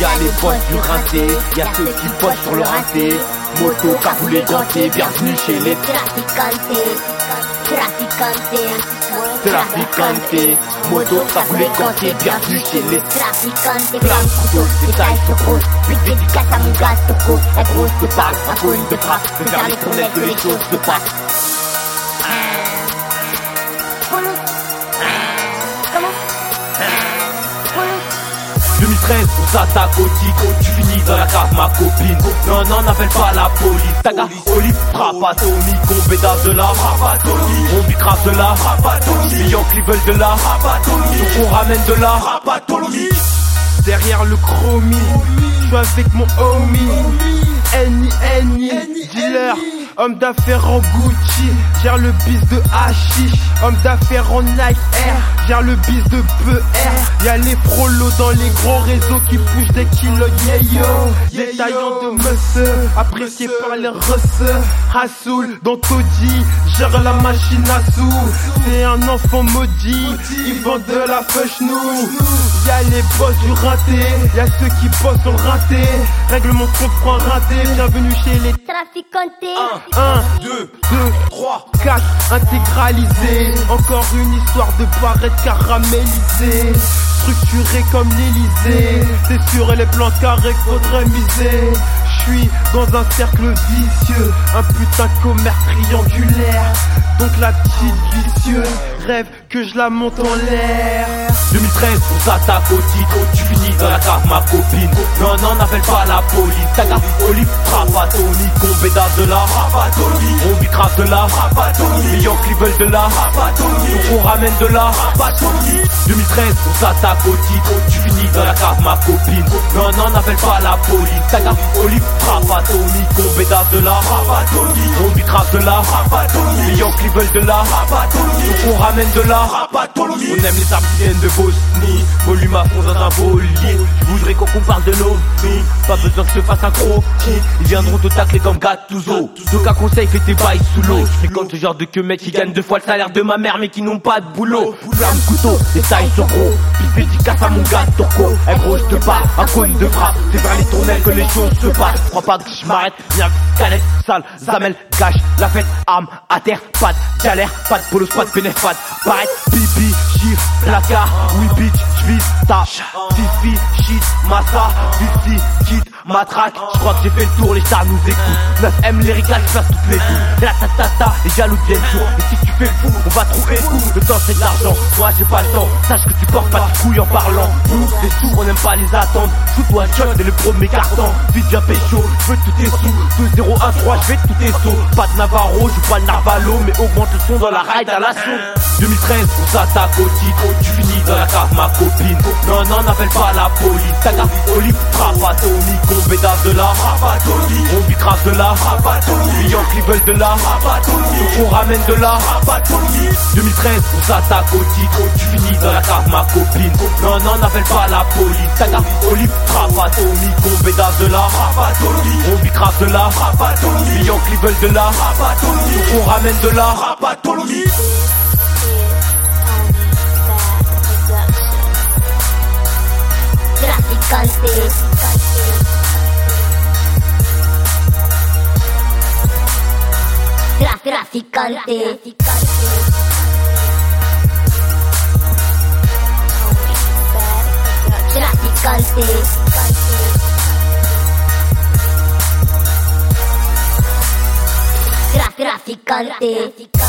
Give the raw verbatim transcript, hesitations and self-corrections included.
Y'a les potes du rinté, y'a ceux qui potent sur le rinté. Moto, cagoulé, ganté, bienvenue chez les traficantes, traficantes, traficantes. Moto, cagoulé, ganté, bienvenue chez les traficantes. Plein de couteaux, des tailles sur rose. Big dédicace à mon gars, Toko. Un gros de parle, un cône de frappe. Fais faire les tournettes que les choses se passent. deux mille treize, on s'attaque au titre. Tu finis dans la cave, ma copine. Non, non, n'appelle pas la police. Taga, olive, frappe atomique. On bédave de la frappe atomique. On bicrave de la frappe atomique. Clients qui veulent de la frappe atomique. Donc on ramène de la frappe atomique. Derrière le chromie, je suis avec mon homie. Eni, Eni, dealer. Homme d'affaires en Gucci, gère le bis de hashish. Homme d'affaires en Nike Air, gère le bis de B R. Y'a les frolos dans les gros réseaux qui poussent des kilos, yeah yo. Détaillant de muscle, apprécié par les russeux. Hassoul dans Toddy, gère la machine à sous. C'est un enfant maudit, il vend de la feuche nous. Y'a les boss du rinté, y'a ceux qui bossent sur le rinté. Règle mon compte, prends un rinté, bienvenue chez les traficantes. un, deux, deux, trois, quatre, intégralisé. Encore une histoire de paraître caramélisé. Structuré comme l'Elysée. C'est sur les plans carrés qu'il faudrait miser. J'suis dans un cercle vicieux, un putain de commerce triangulaire. Donc la petite vicieuse rêve que je la monte en l'air. deux mille treize, on s'attaque au titre. Tu finis dans la cave, ma copine. Non, non, n'appelle pas la police. Taga, olive, frappe atomique. On bédave de la frappe atomique. On bicrave de la frappe atomique. Clients qui veulent de la frappe atomique. Donc on ramène de la frappe atomique. deux mille treize, on s'attaque au titre. Tu finis dans la cave, ma copine. Non, non, n'appelle pas la police. Taga, olive, frappe atomique. On bédave de la frappe atomique. On bicrave de la frappe atomique. Clients qui veulent de la frappe atomique. Donc on ramène de la frappe atomique. On aime les armes qui viennent de Bosnie. Volume à fond dans un bolide. Je voudrais qu'on parle de nos vies. Pas besoin que je te fasse un croquis. Ils viendront te tacler comme Gattuso. Donc un conseil, fais tes bails sous l'eau. Je fréquente ce genre de que mecs qui gagnent deux fois le salaire de ma mère mais qui n'ont pas de boulot. Flamme couteau, les tailles sont gros. Puis dédicace à mon gars Turco. Un gros je te parle, un cône de frappe. C'est vers les tournelles que les choses se passent. Crois pas que je m'arrête, bien canette, sale, zamel, gâche, la fête, arme, à terre, pas de galère, pas de polos, pas de pénètre, pas de paraître, pipi, chiffre, placard, oui bitch, j'vise ta fifi, shit, massa, fifi, kid, matraque, j'crois que j'ai fait le tour, les stars nous écoutent, neuf M les ricages, j'passe toutes les coups, la tatata, les jaloux viennent sourds, et si tu fais le fou, on va trouver tout, le temps c'est de l'argent, moi j'ai pas le temps, sache que tu portes pas de couilles en parlant, nous les sous, on aime pas les attendre, shoot-toi shot dès le premier carton, vite bien pécho, j'veux tout tes sous, deux zéro un trois, j'vais tout tes sauts, pas de Navarro, j'joue pas le Narvalo, mais augmente le son dans la ride à l'assaut. deux mille treize, on s'attaque au titre, tu finis dans la cave, ma copine. Non, non, n'appelle pas la police. Taga, olive, frappe atomique. On bédave de la frappe atomique. On bicrave de la frappe atomique. Clients qui veulent de la frappe atomique. Donc on ramène de la frappe atomique. deux mille treize, on s'attaque au titre, tu finis dans la cave, ma copine. Non, non, n'appelle pas la police. Taga, olive, frappe atomique. On bédave de la frappe atomique. On bicrave de la frappe atomique. Clients qui veulent de la frappe atomique. Donc on ramène de la frappe atomique. Traficante, Tra traficante, traficante, Tra traficante.